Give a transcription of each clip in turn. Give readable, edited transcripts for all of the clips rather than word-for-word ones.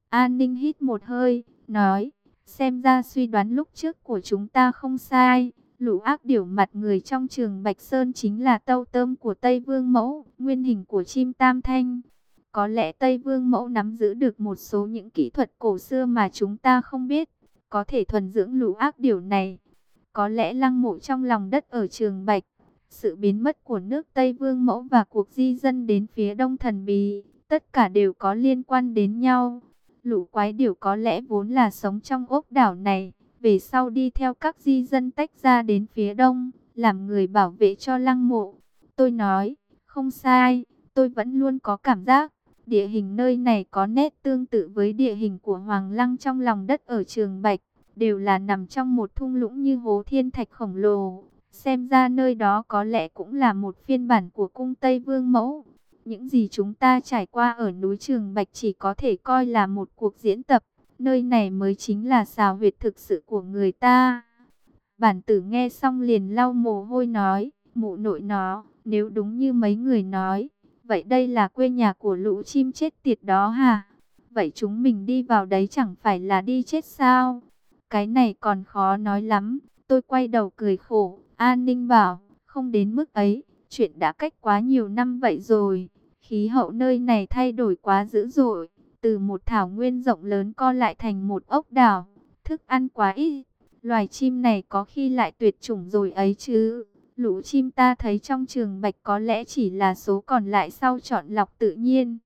An Ninh hít một hơi, nói, xem ra suy đoán lúc trước của chúng ta không sai. Lũ ác điểu mặt người trong trường Bạch Sơn chính là tâu tôm của Tây Vương Mẫu, nguyên hình của chim tam thanh. Có lẽ Tây Vương Mẫu nắm giữ được một số những kỹ thuật cổ xưa mà chúng ta không biết, có thể thuần dưỡng lũ ác điểu này. Có lẽ lăng mộ trong lòng đất ở Trường Bạch, sự biến mất của nước Tây Vương Mẫu và cuộc di dân đến phía đông thần bí, tất cả đều có liên quan đến nhau. Lũ quái điểu có lẽ vốn là sống trong ốc đảo này, về sau đi theo các di dân tách ra đến phía đông, làm người bảo vệ cho lăng mộ. Tôi nói, không sai, tôi vẫn luôn có cảm giác, địa hình nơi này có nét tương tự với địa hình của Hoàng Lăng trong lòng đất ở Trường Bạch, đều là nằm trong một thung lũng như hố thiên thạch khổng lồ. Xem ra nơi đó có lẽ cũng là một phiên bản của cung Tây Vương Mẫu. Những gì chúng ta trải qua ở núi Trường Bạch chỉ có thể coi là một cuộc diễn tập. Nơi này mới chính là xào huyệt thực sự của người ta. Bản tử nghe xong liền lau mồ hôi nói, mụ nội nó, nếu đúng như mấy người nói, vậy đây là quê nhà của lũ chim chết tiệt đó hả? Vậy chúng mình đi vào đấy chẳng phải là đi chết sao? Cái này còn khó nói lắm. Tôi quay đầu cười khổ, An Ninh bảo, không đến mức ấy, chuyện đã cách quá nhiều năm vậy rồi. Khí hậu nơi này thay đổi quá dữ dội, từ một thảo nguyên rộng lớn co lại thành một ốc đảo, thức ăn quá ít. Loài chim này có khi lại tuyệt chủng rồi ấy chứ. Lũ chim ta thấy trong Trường Bạch có lẽ chỉ là số còn lại sau chọn lọc tự nhiên.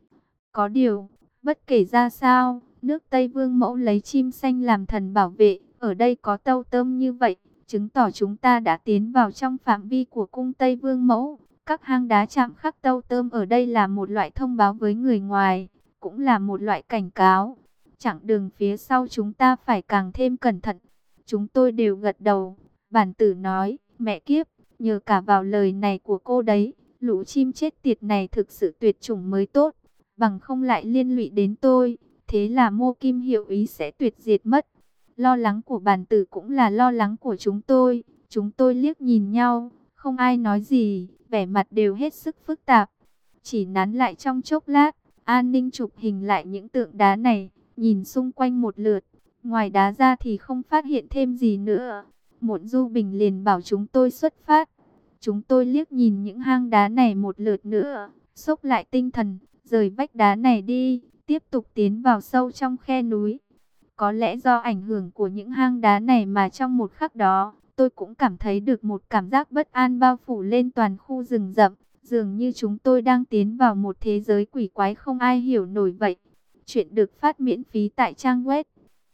Có điều, bất kể ra sao, nước Tây Vương Mẫu lấy chim xanh làm thần bảo vệ, ở đây có tâu tôm như vậy, chứng tỏ chúng ta đã tiến vào trong phạm vi của cung Tây Vương Mẫu. Các hang đá chạm khắc tâu tôm ở đây là một loại thông báo với người ngoài, cũng là một loại cảnh cáo. Chặng đường phía sau chúng ta phải càng thêm cẩn thận. Chúng tôi đều gật đầu. Bản tử nói, mẹ kiếp, nhờ cả vào lời này của cô đấy, lũ chim chết tiệt này thực sự tuyệt chủng mới tốt, bằng không lại liên lụy đến tôi, thế là Mô Kim Hiệu Ý sẽ tuyệt diệt mất. Lo lắng của bản tử cũng là lo lắng của chúng tôi. Chúng tôi liếc nhìn nhau, không ai nói gì, vẻ mặt đều hết sức phức tạp. Chỉ nán lại trong chốc lát, An Ninh chụp hình lại những tượng đá này, nhìn xung quanh một lượt. Ngoài đá ra thì không phát hiện thêm gì nữa. Muộn Du Bình liền bảo chúng tôi xuất phát. Chúng tôi liếc nhìn những hang đá này một lượt nữa, xốc lại tinh thần, rời vách đá này đi, tiếp tục tiến vào sâu trong khe núi. Có lẽ do ảnh hưởng của những hang đá này mà trong một khắc đó, tôi cũng cảm thấy được một cảm giác bất an bao phủ lên toàn khu rừng rậm. Dường như chúng tôi đang tiến vào một thế giới quỷ quái không ai hiểu nổi vậy. Chuyện được phát miễn phí tại trang web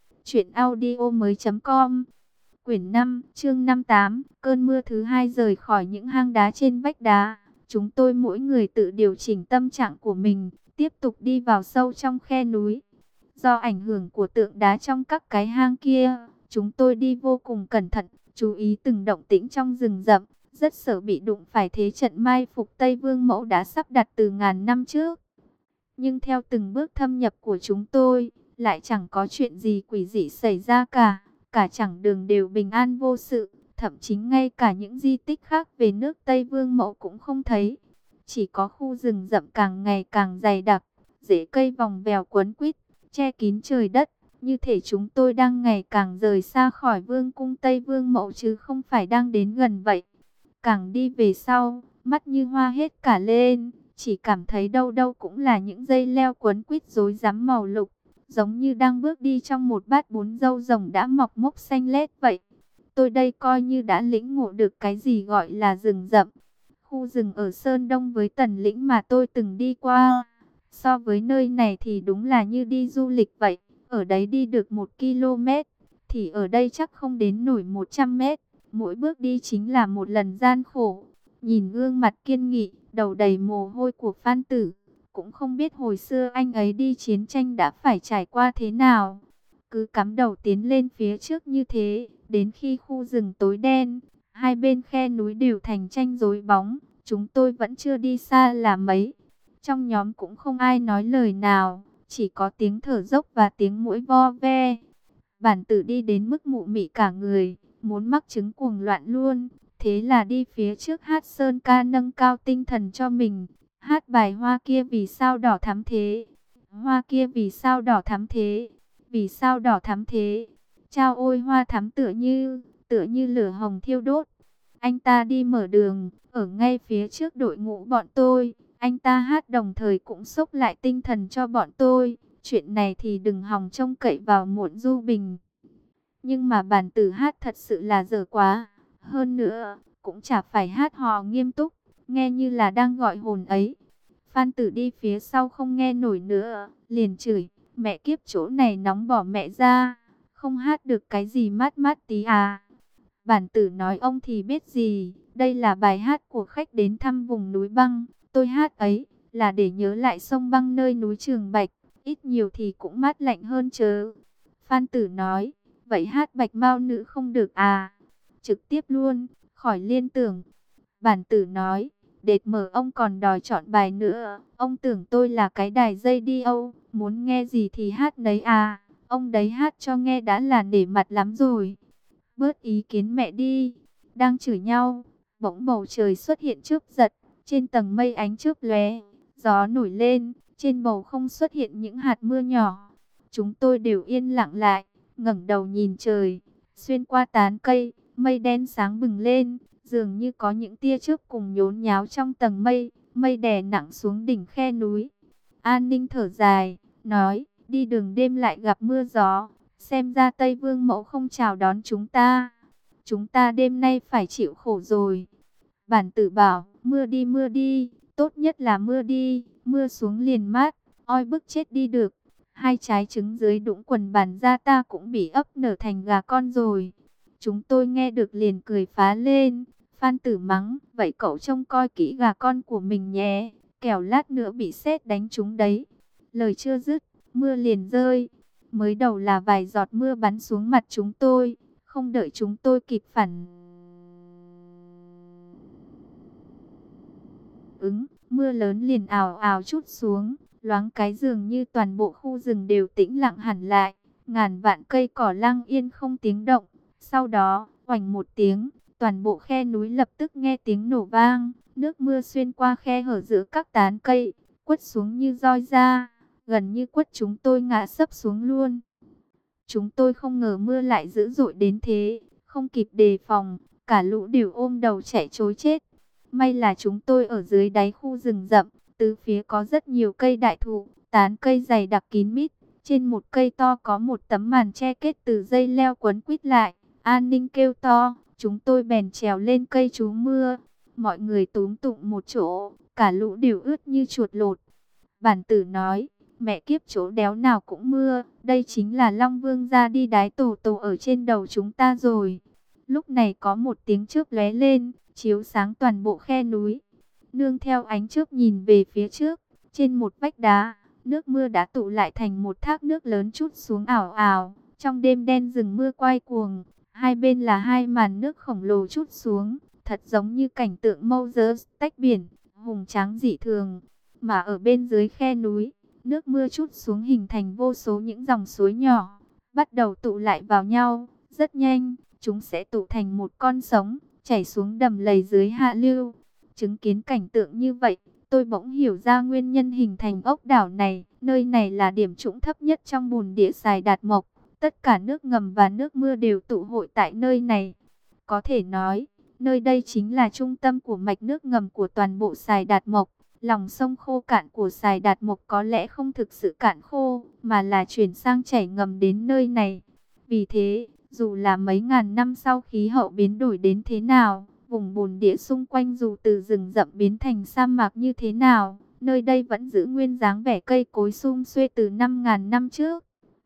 truyệnaudiomoi.com. Quyển 5, chương 58, cơn mưa thứ hai. Rời khỏi những hang đá trên vách đá, chúng tôi mỗi người tự điều chỉnh tâm trạng của mình, tiếp tục đi vào sâu trong khe núi. Do ảnh hưởng của tượng đá trong các cái hang kia, chúng tôi đi vô cùng cẩn thận, chú ý từng động tĩnh trong rừng rậm, rất sợ bị đụng phải thế trận mai phục Tây Vương Mẫu đã sắp đặt từ ngàn năm trước. Nhưng theo từng bước thâm nhập của chúng tôi, lại chẳng có chuyện gì quỷ dị xảy ra cả. Cả chặng đường đều bình an vô sự, thậm chí ngay cả những di tích khác về nước Tây Vương Mẫu cũng không thấy. Chỉ có khu rừng rậm càng ngày càng dày đặc, rễ cây vòng vèo quấn quýt, che kín trời đất, như thể chúng tôi đang ngày càng rời xa khỏi vương cung Tây Vương Mẫu chứ không phải đang đến gần vậy. Càng đi về sau, mắt như hoa hết cả lên, chỉ cảm thấy đâu đâu cũng là những dây leo quấn quýt rối rắm màu lục, giống như đang bước đi trong một bát bún rau rồng đã mọc mốc xanh lét vậy. Tôi đây coi như đã lĩnh ngộ được cái gì gọi là rừng rậm. Khu rừng ở Sơn Đông với Tần Lĩnh mà tôi từng đi qua, so với nơi này thì đúng là như đi du lịch vậy. Ở đấy đi được 1 km, thì ở đây chắc không đến nổi 100 mét. Mỗi bước đi chính là một lần gian khổ. Nhìn gương mặt kiên nghị, đầu đầy mồ hôi của Phan Tử, cũng không biết hồi xưa anh ấy đi chiến tranh đã phải trải qua thế nào. Cứ cắm đầu tiến lên phía trước như thế, đến khi khu rừng tối đen, hai bên khe núi đều thành tranh rối bóng, chúng tôi vẫn chưa đi xa là mấy. Trong nhóm cũng không ai nói lời nào, chỉ có tiếng thở dốc và tiếng muỗi vo ve. Bản Tử đi đến mức mụ mị cả người, muốn mắc chứng cuồng loạn luôn. Thế là đi phía trước hát sơn ca nâng cao tinh thần cho mình. Hát bài Hoa kia vì sao đỏ thắm thế. Hoa kia vì sao đỏ thắm thế? Vì sao đỏ thắm thế? Chao ôi hoa thắm tựa như lửa hồng thiêu đốt. Anh ta đi mở đường, ở ngay phía trước đội ngũ bọn tôi. Anh ta hát đồng thời cũng xốc lại tinh thần cho bọn tôi. Chuyện này thì đừng hòng trông cậy vào Muộn Du Bình. Nhưng mà bản tử hát thật sự là dở quá. Hơn nữa, cũng chả phải hát hò nghiêm túc, nghe như là đang gọi hồn ấy. Phan Tử đi phía sau không nghe nổi nữa, liền chửi, mẹ kiếp chỗ này nóng bỏ mẹ ra, không hát được cái gì mát mát tí à. Bản Tử nói ông thì biết gì, đây là bài hát của khách đến thăm vùng núi băng, tôi hát ấy là để nhớ lại sông băng nơi núi Trường Bạch, ít nhiều thì cũng mát lạnh hơn chớ. Phan Tử nói, vậy hát Bạch Mao Nữ không được à? Trực tiếp luôn, khỏi liên tưởng. Bản Tử nói, đệt mở ông còn đòi chọn bài nữa, ông tưởng tôi là cái đài dây đi âu, muốn nghe gì thì hát nấy à, ông đấy hát cho nghe đã là nể mặt lắm rồi. Bớt ý kiến mẹ đi, đang chửi nhau, bỗng bầu trời xuất hiện chớp giật, trên tầng mây ánh chớp lóe, gió nổi lên, trên bầu không xuất hiện những hạt mưa nhỏ. Chúng tôi đều yên lặng lại, ngẩng đầu nhìn trời, xuyên qua tán cây, mây đen sáng bừng lên, dường như có những tia chớp cùng nhốn nháo trong tầng mây, mây đè nặng xuống đỉnh khe núi. An Ninh thở dài, nói, đi đường đêm lại gặp mưa gió, xem ra Tây Vương Mẫu không chào đón chúng ta đêm nay phải chịu khổ rồi. Bản Tử bảo, mưa đi, tốt nhất là mưa đi, mưa xuống liền mát, oi bức chết đi được. Hai trái trứng dưới đũng quần bản ra ta cũng bị ấp nở thành gà con rồi. Chúng tôi nghe được liền cười phá lên. Phan Tử mắng, vậy cậu trông coi kỹ gà con của mình nhé, kẻo lát nữa bị sét đánh chúng đấy. Lời chưa dứt, mưa liền rơi. Mới đầu là vài giọt mưa bắn xuống mặt chúng tôi, không đợi chúng tôi kịp phản ứng, mưa lớn liền ào ào trút xuống, loáng cái dường như toàn bộ khu rừng đều tĩnh lặng hẳn lại, ngàn vạn cây cỏ lặng yên không tiếng động. Sau đó, oành một tiếng, toàn bộ khe núi lập tức nghe tiếng nổ vang, nước mưa xuyên qua khe hở giữa các tán cây, quất xuống như roi da, gần như quất chúng tôi ngã sấp xuống luôn. Chúng tôi không ngờ mưa lại dữ dội đến thế, không kịp đề phòng, cả lũ đều ôm đầu chạy trối chết. May là chúng tôi ở dưới đáy khu rừng rậm, tứ phía có rất nhiều cây đại thụ, tán cây dày đặc kín mít. Trên một cây to có một tấm màn che kết từ dây leo quấn quýt lại. An Ninh kêu to, chúng tôi bèn trèo lên cây trú mưa. Mọi người túm tụm một chỗ, cả lũ đều ướt như chuột lột. Bản Tử nói, mẹ kiếp chỗ đéo nào cũng mưa, đây chính là Long Vương ra đi đái tổ tổ ở trên đầu chúng ta rồi. Lúc này có một tiếng chớp lóe lên, chiếu sáng toàn bộ khe núi. Nương theo ánh chớp nhìn về phía trước, trên một vách đá, nước mưa đã tụ lại thành một thác nước lớn trút xuống ảo ảo. Trong đêm đen rừng mưa quay cuồng, hai bên là hai màn nước khổng lồ trút xuống, thật giống như cảnh tượng Moses tách biển, hùng tráng dị thường. Mà ở bên dưới khe núi, nước mưa trút xuống hình thành vô số những dòng suối nhỏ, bắt đầu tụ lại vào nhau, rất nhanh, chúng sẽ tụ thành một con sóng, chảy xuống đầm lầy dưới hạ lưu. Chứng kiến cảnh tượng như vậy, tôi bỗng hiểu ra nguyên nhân hình thành ốc đảo này. Nơi này là điểm trũng thấp nhất trong bùn địa Sài Đạt Mộc. Tất cả nước ngầm và nước mưa đều tụ hội tại nơi này. Có thể nói, nơi đây chính là trung tâm của mạch nước ngầm của toàn bộ Sài Đạt Mộc. Lòng sông khô cạn của Sài Đạt Mộc có lẽ không thực sự cạn khô, mà là chuyển sang chảy ngầm đến nơi này. Vì thế, dù là mấy ngàn năm sau khí hậu biến đổi đến thế nào, vùng bùn địa xung quanh dù từ rừng rậm biến thành sa mạc như thế nào, nơi đây vẫn giữ nguyên dáng vẻ cây cối sum xuê từ 5.000 năm trước.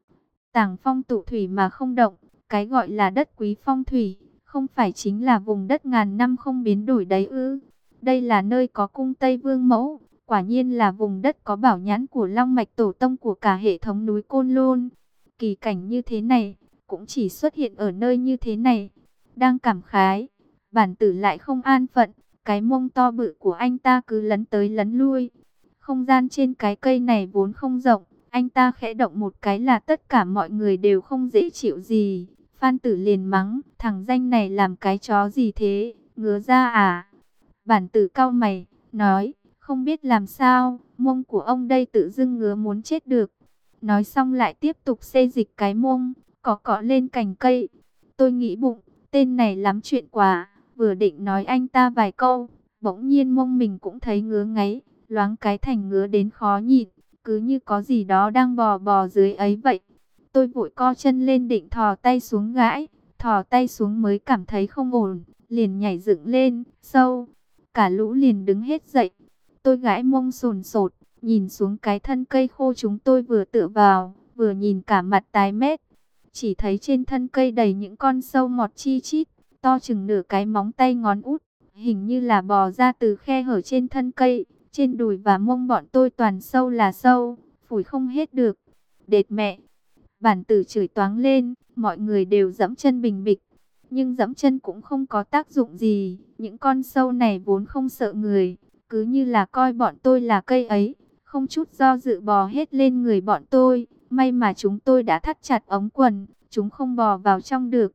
Tàng phong tụ thủy mà không động, cái gọi là đất quý phong thủy, không phải chính là vùng đất ngàn năm không biến đổi đấy ư? Đây là nơi có cung Tây Vương Mẫu, quả nhiên là vùng đất có bảo nhãn của long mạch tổ tông của cả hệ thống núi Côn Lôn. Kỳ cảnh như thế này, cũng chỉ xuất hiện ở nơi như thế này. Đang cảm khái, Bản Tử lại không an phận, cái mông to bự của anh ta cứ lấn tới lấn lui. Không gian trên cái cây này vốn không rộng, anh ta khẽ động một cái là tất cả mọi người đều không dễ chịu gì. Phan Tử liền mắng, thằng danh này làm cái chó gì thế, ngứa ra à? Bản Tử cau mày, nói, Không biết làm sao, mông của ông đây tự dưng ngứa muốn chết được. Nói xong lại tiếp tục xê dịch cái mông, cọ cọ lên cành cây. Tôi nghĩ bụng, tên này lắm chuyện quá, vừa định nói anh ta vài câu, bỗng nhiên mông mình cũng thấy ngứa ngáy, loáng cái thành ngứa đến khó nhịn, cứ như có gì đó đang bò bò dưới ấy vậy. Tôi vội co chân lên định thò tay xuống gãi, thò tay xuống mới cảm thấy không ổn, liền nhảy dựng lên, sâu, cả lũ liền đứng hết dậy. Tôi gãi mông sồn sột, nhìn xuống cái thân cây khô chúng tôi vừa tựa vào, vừa nhìn cả mặt tái mét. Chỉ thấy trên thân cây đầy những con sâu mọt chi chít, to chừng nửa cái móng tay ngón út, hình như là bò ra từ khe hở trên thân cây. Trên đùi và mông bọn tôi toàn sâu là sâu, phủi không hết được. Đệt mẹ! Bản tử chửi toáng lên, mọi người đều dẫm chân bình bịch. Nhưng dẫm chân cũng không có tác dụng gì, những con sâu này vốn không sợ người, cứ như là coi bọn tôi là cây ấy, không chút do dự bò hết lên người bọn tôi. May mà chúng tôi đã thắt chặt ống quần, chúng không bò vào trong được.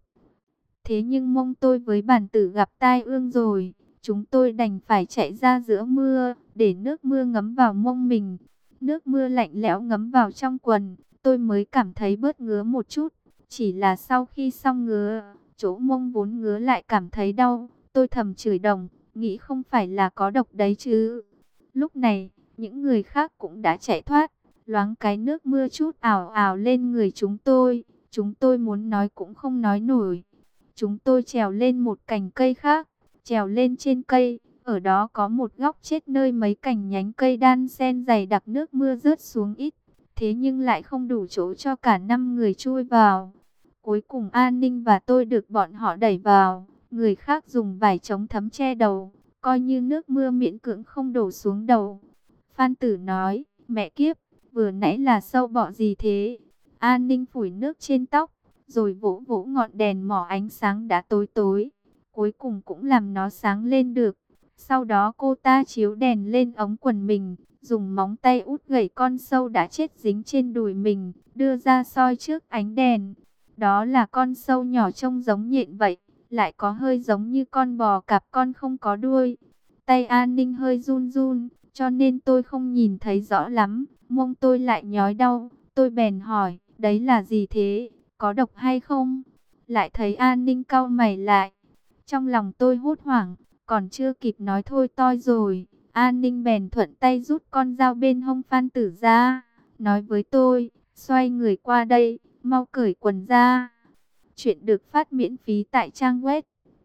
Thế nhưng mông tôi với bản tử gặp tai ương rồi, chúng tôi đành phải chạy ra giữa mưa, để nước mưa ngấm vào mông mình. Nước mưa lạnh lẽo ngấm vào trong quần, tôi mới cảm thấy bớt ngứa một chút. Chỉ là sau khi xong ngứa, chỗ mông vốn ngứa lại cảm thấy đau. Tôi thầm chửi đồng, nghĩ không phải là có độc đấy chứ. Lúc này, những người khác cũng đã chạy thoát, loáng cái nước mưa chút ào ào lên người chúng tôi. Chúng tôi muốn nói cũng không nói nổi. Chúng tôi trèo lên một cành cây khác, trèo lên trên cây, ở đó có một góc chết nơi mấy cành nhánh cây đan xen dày đặc, nước mưa rớt xuống ít, thế nhưng lại không đủ chỗ cho cả 5 người chui vào. Cuối cùng An Ninh và tôi được bọn họ đẩy vào, người khác dùng vải chống thấm che đầu, coi như nước mưa miễn cưỡng không đổ xuống đầu. Phan Tử nói, mẹ kiếp, vừa nãy là sâu bọ gì thế? An Ninh phủi nước trên tóc, rồi vỗ vỗ ngọn đèn mỏ ánh sáng đã tối tối, cuối cùng cũng làm nó sáng lên được. Sau đó cô ta chiếu đèn lên ống quần mình, dùng móng tay út gẩy con sâu đã chết dính trên đùi mình, đưa ra soi trước ánh đèn. Đó là con sâu nhỏ trông giống nhện vậy, lại có hơi giống như con bò cạp con không có đuôi. Tay An Ninh hơi run run, cho nên tôi không nhìn thấy rõ lắm, mông tôi lại nhói đau. Tôi bèn hỏi, đấy là gì thế, có độc hay không? Lại thấy An Ninh cau mày lại. Trong lòng tôi hốt hoảng, còn chưa kịp nói thôi toi rồi, An Ninh bèn thuận tay rút con dao bên hông Phan Tử ra, nói với tôi, xoay người qua đây, mau cởi quần ra. Chuyện được phát miễn phí tại trang web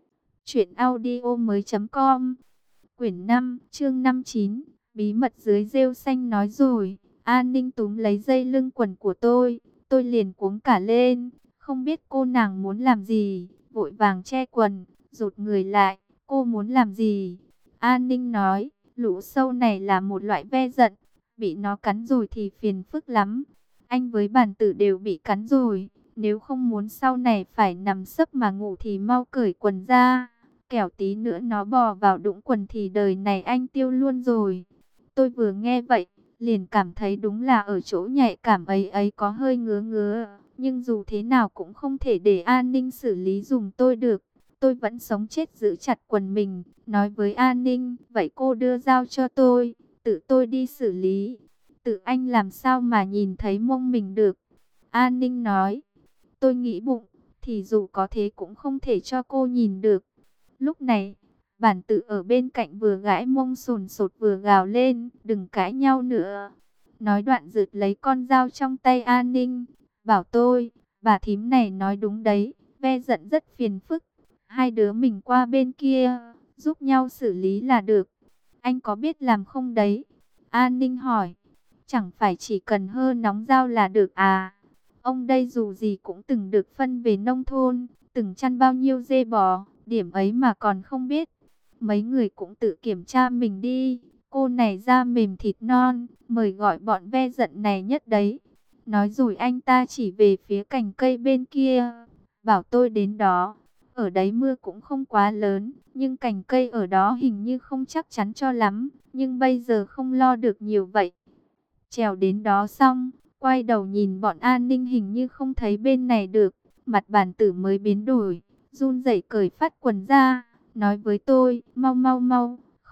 truyệnaudiomoi.com. Quyển 5, chương 59, bí mật dưới rêu xanh nói rồi. An Ninh túm lấy dây lưng quần của tôi liền cuống cả lên, không biết cô nàng muốn làm gì, vội vàng che quần, rụt người lại. Cô muốn làm gì? An Ninh nói, lũ sâu này là một loại ve giận, bị nó cắn rồi thì phiền phức lắm. Anh với bản tử đều bị cắn rồi, nếu không muốn sau này phải nằm sấp mà ngủ thì mau cởi quần ra. Kẻo tí nữa nó bò vào đũng quần thì đời này anh tiêu luôn rồi. Tôi vừa nghe vậy, liền cảm thấy đúng là ở chỗ nhạy cảm ấy ấy có hơi ngứa ngứa. Nhưng dù thế nào cũng không thể để An Ninh xử lý dùng tôi được. Tôi vẫn sống chết giữ chặt quần mình, nói với An Ninh, vậy cô đưa dao cho tôi, tự tôi đi xử lý. Tự anh làm sao mà nhìn thấy mông mình được? An Ninh nói, tôi nghĩ bụng, thì dù có thế cũng không thể cho cô nhìn được. Lúc này, bản tử ở bên cạnh vừa gãi mông sồn sột vừa gào lên, đừng cãi nhau nữa. Nói đoạn rượt lấy con dao trong tay An Ninh, bảo tôi, bà thím này nói đúng đấy, ve giận rất phiền phức. Hai đứa mình qua bên kia, giúp nhau xử lý là được. Anh có biết làm không đấy? An Ninh hỏi, chẳng phải chỉ cần hơ nóng dao là được à? Ông đây dù gì cũng từng được phân về nông thôn, từng chăn bao nhiêu dê bò, điểm ấy mà còn không biết. Mấy người cũng tự kiểm tra mình đi, cô này da mềm thịt non, mời gọi bọn ve giận này nhất đấy. Nói rồi anh ta chỉ về phía cành cây bên kia, bảo tôi đến đó. Ở đấy mưa cũng không quá lớn, nhưng cành cây ở đó hình như không chắc chắn cho lắm, nhưng bây giờ không lo được nhiều vậy. Trèo đến đó xong, quay đầu nhìn bọn An Ninh hình như không thấy bên này được, mặt bản tử mới biến đổi, run rẩy cởi phát quần ra, nói với tôi, mau mau mau,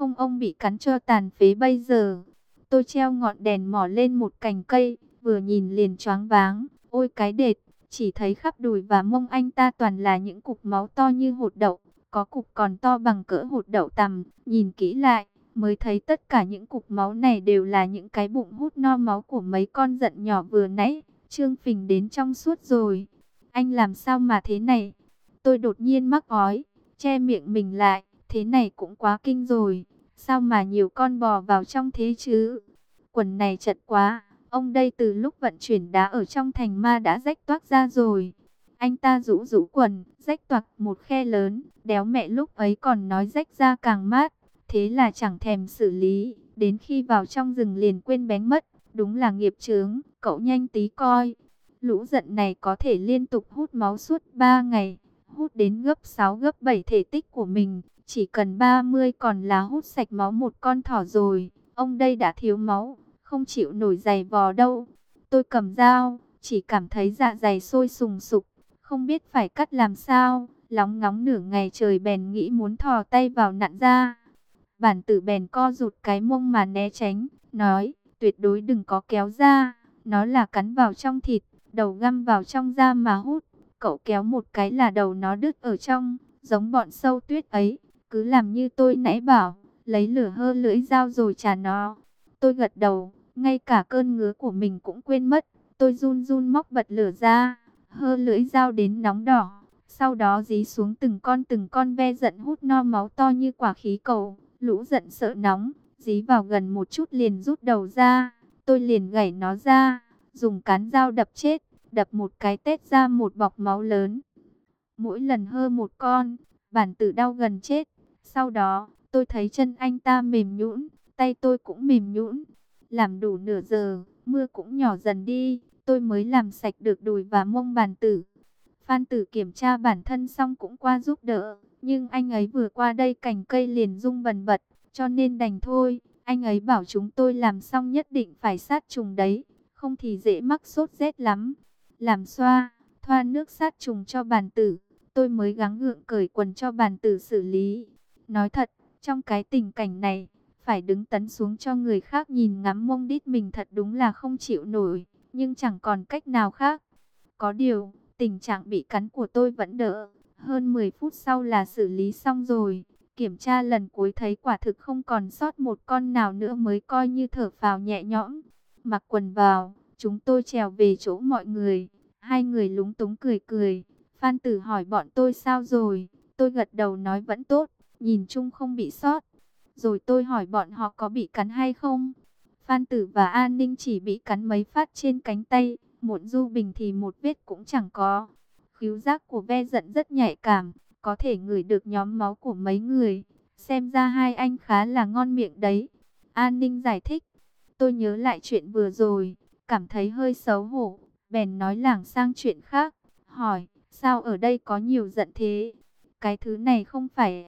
không ông bị cắn cho tàn phế bây giờ. Tôi treo ngọn đèn mỏ lên một cành cây, vừa nhìn liền choáng váng. Ôi cái đệt, chỉ thấy khắp đùi và mông anh ta toàn là những cục máu to như hột đậu, có cục còn to bằng cỡ hột đậu tằm. Nhìn kỹ lại, mới thấy tất cả những cục máu này đều là những cái bụng hút no máu của mấy con giận nhỏ vừa nãy. Trương phình đến trong suốt rồi. Anh làm sao mà thế này? Tôi đột nhiên mắc ói, che miệng mình lại. Thế này cũng quá kinh rồi. Sao mà nhiều con bò vào trong thế chứ? Quần này chật quá. Ông đây từ lúc vận chuyển đá ở trong thành ma đã rách toác ra rồi. Anh ta rũ rũ quần, rách toạc một khe lớn. Đéo mẹ lúc ấy còn nói rách ra càng mát. Thế là chẳng thèm xử lý. Đến khi vào trong rừng liền quên bén mất. Đúng là nghiệp chướng, cậu nhanh tí coi. Lũ giận này có thể liên tục hút máu suốt 3 ngày. Hút đến gấp 6 gấp 7 thể tích của mình. Chỉ cần 30 còn là hút sạch máu một con thỏ rồi. Ông đây đã thiếu máu, không chịu nổi giày vò đâu. Tôi cầm dao, chỉ cảm thấy dạ dày sôi sùng sục, không biết phải cắt làm sao. Lóng ngóng nửa ngày trời bèn nghĩ muốn thò tay vào nặn ra. Bản tử bèn co rụt cái mông mà né tránh, nói, tuyệt đối đừng có kéo ra. Nó là cắn vào trong thịt, đầu găm vào trong da mà hút. Cậu kéo một cái là đầu nó đứt ở trong, giống bọn sâu tuyết ấy. Cứ làm như tôi nãy bảo, lấy lửa hơ lưỡi dao rồi trả nó. Tôi gật đầu, ngay cả cơn ngứa của mình cũng quên mất. Tôi run run móc bật lửa ra, hơ lưỡi dao đến nóng đỏ. Sau đó dí xuống từng con ve giận hút no máu to như quả khí cầu. Lũ giận sợ nóng, dí vào gần một chút liền rút đầu ra. Tôi liền gảy nó ra, dùng cán dao đập chết, đập một cái tét ra một bọc máu lớn. Mỗi lần hơ một con, bản tử đau gần chết. Sau đó, tôi thấy chân anh ta mềm nhũn, tay tôi cũng mềm nhũn. Làm đủ nửa giờ, mưa cũng nhỏ dần đi, tôi mới làm sạch được đùi và mông bản tử. Phan Tử kiểm tra bản thân xong cũng qua giúp đỡ, nhưng anh ấy vừa qua đây cành cây liền rung bần bật, cho nên đành thôi. Anh ấy bảo chúng tôi làm xong nhất định phải sát trùng đấy, không thì dễ mắc sốt rét lắm. Làm xoa, thoa nước sát trùng cho bản tử, tôi mới gắng gượng cởi quần cho bản tử xử lý. Nói thật, trong cái tình cảnh này, phải đứng tấn xuống cho người khác nhìn ngắm mông đít mình thật đúng là không chịu nổi, nhưng chẳng còn cách nào khác. Có điều, tình trạng bị cắn của tôi vẫn đỡ. Hơn 10 phút sau là xử lý xong rồi. Kiểm tra lần cuối thấy quả thực không còn sót một con nào nữa mới coi như thở phào nhẹ nhõm. Mặc quần vào, chúng tôi trèo về chỗ mọi người. Hai người lúng túng cười cười. Phan Tử hỏi bọn tôi sao rồi. Tôi gật đầu nói vẫn tốt, nhìn chung không bị sót. Rồi tôi hỏi bọn họ có bị cắn hay không. Phan Tử và An Ninh chỉ bị cắn mấy phát trên cánh tay. Muộn Du Bình thì một vết cũng chẳng có. Khứu giác của ve giận rất nhạy cảm, có thể ngửi được nhóm máu của mấy người. Xem ra hai anh khá là ngon miệng đấy. An Ninh giải thích. Tôi nhớ lại chuyện vừa rồi, cảm thấy hơi xấu hổ, bèn nói lảng sang chuyện khác. Hỏi, sao ở đây có nhiều giận thế? Cái thứ này không phải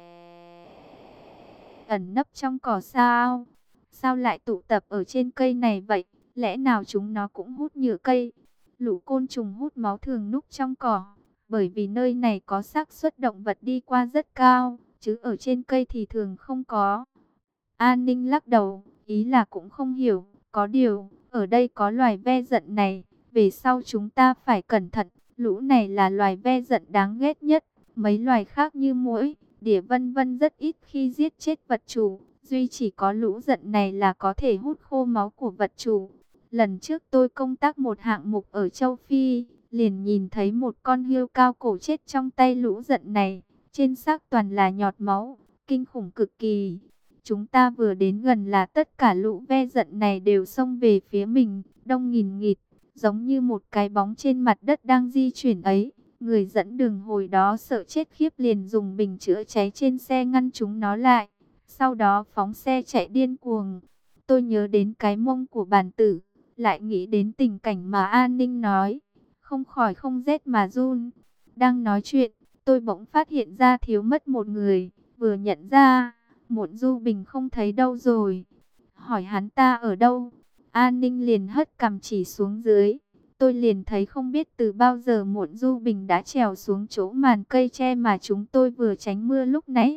ẩn nấp trong cỏ sao? Sao lại tụ tập ở trên cây này vậy? Lẽ nào chúng nó cũng hút nhựa cây? Lũ côn trùng hút máu thường núp trong cỏ, bởi vì nơi này có xác suất động vật đi qua rất cao, chứ ở trên cây thì thường không có. An Ninh lắc đầu, ý là cũng không hiểu. Có điều, ở đây có loài ve giận này, về sau chúng ta phải cẩn thận. Lũ này là loài ve giận đáng ghét nhất. Mấy loài khác như muỗi, đỉa vân vân rất ít khi giết chết vật chủ. Duy chỉ có lũ giận này là có thể hút khô máu của vật chủ. Lần trước tôi công tác một hạng mục ở châu Phi, liền nhìn thấy một con hươu cao cổ chết trong tay lũ giận này. Trên xác toàn là nhọt máu, kinh khủng cực kỳ. Chúng ta vừa đến gần là tất cả lũ ve giận này đều xông về phía mình, đông nghìn nghịt, giống như một cái bóng trên mặt đất đang di chuyển ấy. Người dẫn đường hồi đó sợ chết khiếp liền dùng bình chữa cháy trên xe ngăn chúng nó lại, sau đó phóng xe chạy điên cuồng. Tôi nhớ đến cái mông của bản tử, lại nghĩ đến tình cảnh mà An Ninh nói, không khỏi không rét mà run. Đang nói chuyện, tôi bỗng phát hiện ra thiếu mất một người, vừa nhận ra, Muộn Du Bình không thấy đâu rồi. Hỏi hắn ta ở đâu, An Ninh liền hất cằm chỉ xuống dưới. Tôi liền thấy không biết từ bao giờ Muộn Du Bình đã trèo xuống chỗ màn cây tre mà chúng tôi vừa tránh mưa lúc nãy.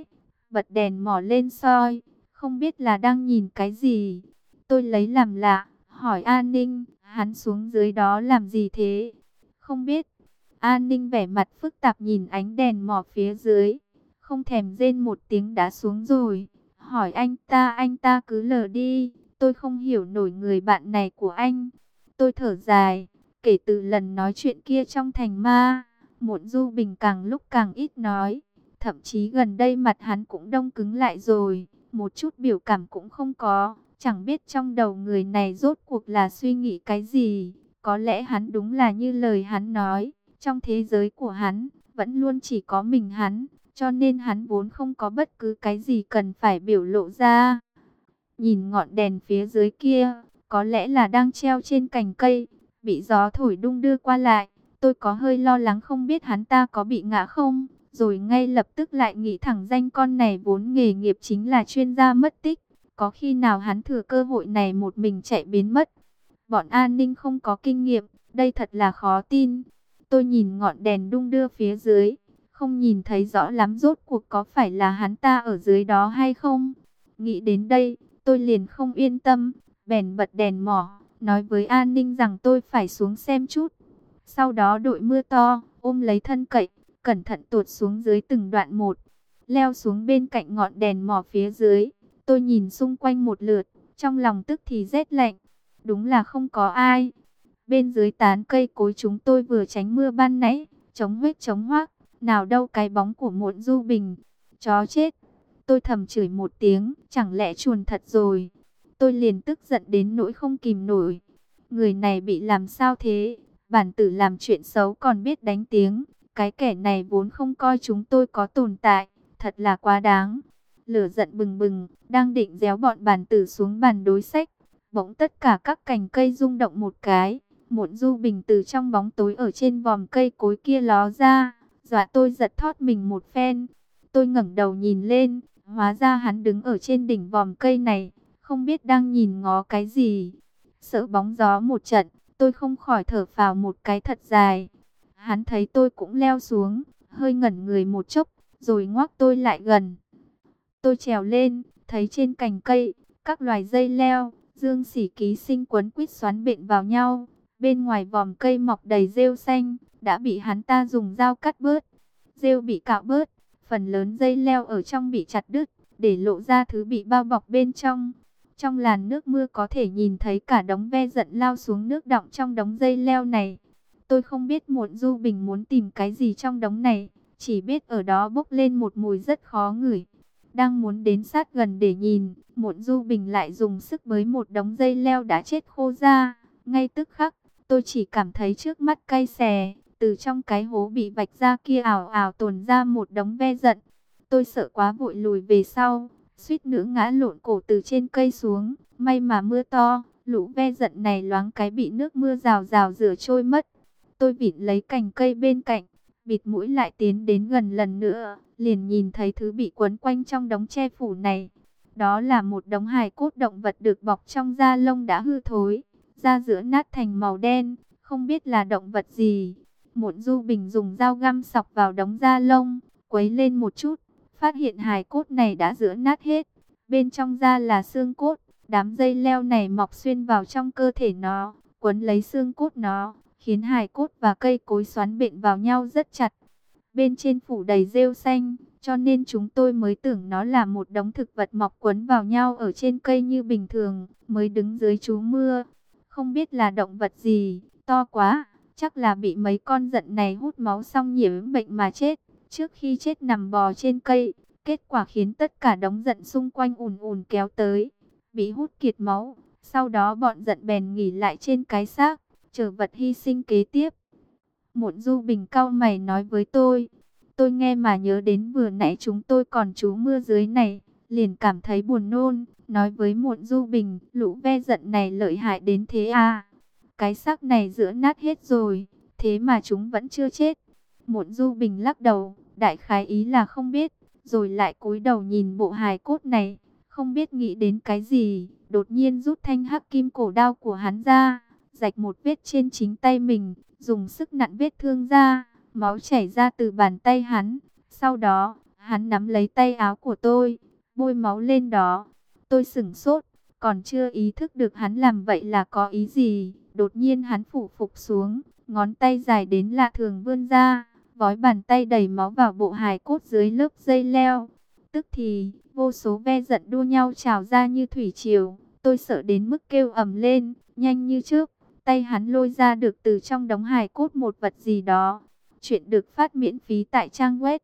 bật đèn mỏ lên soi, không biết là đang nhìn cái gì. Tôi lấy làm lạ, hỏi An Ninh, hắn xuống dưới đó làm gì thế? Không biết. An Ninh vẻ mặt phức tạp nhìn ánh đèn mỏ phía dưới, không thèm rên một tiếng đã xuống rồi. Hỏi anh ta cứ lờ đi, tôi không hiểu nổi người bạn này của anh. Tôi thở dài, kể từ lần nói chuyện kia trong thành ma, Muộn Du Bình càng lúc càng ít nói. Thậm chí gần đây mặt hắn cũng đông cứng lại rồi, một chút biểu cảm cũng không có. Chẳng biết trong đầu người này rốt cuộc là suy nghĩ cái gì. Có lẽ hắn đúng là như lời hắn nói, trong thế giới của hắn, vẫn luôn chỉ có mình hắn, cho nên hắn vốn không có bất cứ cái gì cần phải biểu lộ ra. Nhìn ngọn đèn phía dưới kia, có lẽ là đang treo trên cành cây, bị gió thổi đung đưa qua lại. Tôi có hơi lo lắng không biết hắn ta có bị ngã không, rồi ngay lập tức lại nghĩ thẳng danh con này vốn nghề nghiệp chính là chuyên gia mất tích. Có khi nào hắn thừa cơ hội này một mình chạy biến mất. Bọn an ninh không có kinh nghiệm, đây thật là khó tin. Tôi nhìn ngọn đèn đung đưa phía dưới, không nhìn thấy rõ lắm rốt cuộc có phải là hắn ta ở dưới đó hay không. Nghĩ đến đây, tôi liền không yên tâm, bèn bật đèn mỏ, nói với an ninh rằng tôi phải xuống xem chút. Sau đó đội mưa to, ôm lấy thân cậy, cẩn thận tuột xuống dưới từng đoạn một, leo xuống bên cạnh ngọn đèn mỏ phía dưới. Tôi nhìn xung quanh một lượt, trong lòng tức thì rét lạnh. Đúng là không có ai. Bên dưới tán cây cối chúng tôi vừa tránh mưa ban nãy, chống huếch chống hoác, nào đâu cái bóng của Muộn Du Bình. Chó chết. Tôi thầm chửi một tiếng, chẳng lẽ chuồn thật rồi. Tôi liền tức giận đến nỗi không kìm nổi. Người này bị làm sao thế? Bản tử làm chuyện xấu còn biết đánh tiếng. Cái kẻ này vốn không coi chúng tôi có tồn tại, thật là quá đáng. Lửa giận bừng bừng, đang định réo bọn bản tử xuống bàn đối sách. Bỗng tất cả các cành cây rung động một cái. Muộn Du Bình từ trong bóng tối ở trên vòm cây cối kia ló ra, dọa tôi giật thót mình một phen. Tôi ngẩng đầu nhìn lên, hóa ra hắn đứng ở trên đỉnh vòm cây này, không biết đang nhìn ngó cái gì. Sợ bóng gió một trận, tôi không khỏi thở phào một cái thật dài. Hắn thấy tôi cũng leo xuống, hơi ngẩn người một chốc, rồi ngoắc tôi lại gần. Tôi trèo lên, thấy trên cành cây, các loài dây leo, dương sỉ ký sinh quấn quýt xoắn bện vào nhau. Bên ngoài vòm cây mọc đầy rêu xanh, đã bị hắn ta dùng dao cắt bớt. Rêu bị cạo bớt, phần lớn dây leo ở trong bị chặt đứt, để lộ ra thứ bị bao bọc bên trong. Trong làn nước mưa có thể nhìn thấy cả đống ve giận lao xuống nước đọng trong đống dây leo này. Tôi không biết Muộn Du Bình muốn tìm cái gì trong đống này, chỉ biết ở đó bốc lên một mùi rất khó ngửi. Đang muốn đến sát gần để nhìn, Muộn Du Bình lại dùng sức bới một đống dây leo đã chết khô ra. Ngay tức khắc, tôi chỉ cảm thấy trước mắt cay xè, từ trong cái hố bị vạch ra kia ảo ảo tuôn ra một đống ve giận. Tôi sợ quá vội lùi về sau, suýt nữa ngã lộn cổ từ trên cây xuống. May mà mưa to, lũ ve giận này loáng cái bị nước mưa rào rào rửa trôi mất. Tôi vịn lấy cành cây bên cạnh, bịt mũi lại tiến đến gần lần nữa, liền nhìn thấy thứ bị quấn quanh trong đống che phủ này. Đó là một đống hài cốt động vật được bọc trong da lông đã hư thối, da giữa nát thành màu đen, không biết là động vật gì. Muộn Du Bình dùng dao găm sọc vào đống da lông, quấy lên một chút, phát hiện hài cốt này đã giữa nát hết. Bên trong da là xương cốt, đám dây leo này mọc xuyên vào trong cơ thể nó, quấn lấy xương cốt nó, khiến hài cốt và cây cối xoắn bện vào nhau rất chặt. Bên trên phủ đầy rêu xanh, cho nên chúng tôi mới tưởng nó là một đống thực vật mọc quấn vào nhau ở trên cây như bình thường, mới đứng dưới trú mưa. Không biết là động vật gì, to quá, chắc là bị mấy con giận này hút máu xong nhiễm bệnh mà chết. Trước khi chết nằm bò trên cây, kết quả khiến tất cả đống giận xung quanh ùn ùn kéo tới, bị hút kiệt máu. Sau đó bọn giận bèn nghỉ lại trên cái xác, chờ vật hy sinh kế tiếp. Muộn Du Bình cau mày nói với tôi nghe mà nhớ đến vừa nãy chúng tôi còn trú mưa dưới này, liền cảm thấy buồn nôn, nói với Muộn Du Bình, lũ ve giận này lợi hại đến thế à? Cái xác này giữa nát hết rồi, thế mà chúng vẫn chưa chết. Muộn Du Bình lắc đầu, đại khái ý là không biết, rồi lại cúi đầu nhìn bộ hài cốt này, không biết nghĩ đến cái gì, đột nhiên rút thanh hắc kim cổ đao của hắn ra, rạch một vết trên chính tay mình, dùng sức nặn vết thương ra, máu chảy ra từ bàn tay hắn. Sau đó, Hắn nắm lấy tay áo của tôi, bôi máu lên đó. Tôi sửng sốt, còn chưa ý thức được hắn làm vậy là có ý gì. Đột nhiên hắn phủ phục xuống, ngón tay dài đến lạ thường vươn ra, vói bàn tay đầy máu vào bộ hài cốt dưới lớp dây leo. Tức thì, vô số ve giận đua nhau trào ra như thủy triều. Tôi sợ đến mức kêu ầm lên, nhanh như chớp. Tay hắn lôi ra được từ trong đống hài cốt một vật gì đó. Chuyện được phát miễn phí tại trang web